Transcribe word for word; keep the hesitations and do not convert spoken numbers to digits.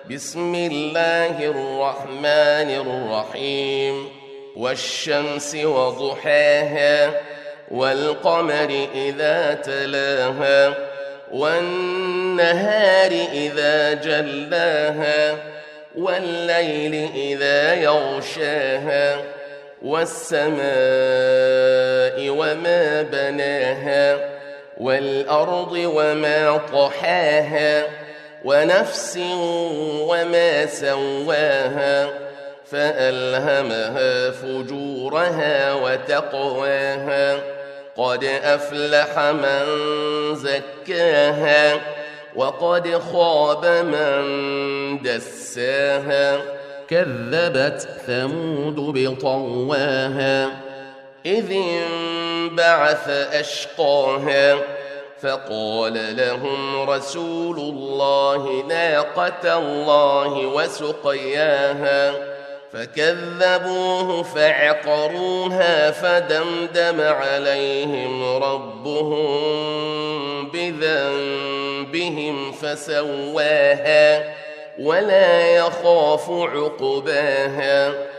بسم الله الرحمن الرحيم والشمس وضحاها والقمر إذا تلاها والنهار إذا جلاها والليل إذا يغشاها والسماء وما بناها والأرض وما طحاها ونفس وما سواها فألهمها فجورها وتقواها قد أفلح من زكاها وقد خاب من دساها كذبت ثمود بطواها إذ انبعث أشقاها فقال لهم رسول الله ناقة الله وسقياها فكذبوه فعقروها فدمدم عليهم ربهم بذنبهم فسواها ولا يخاف عقباها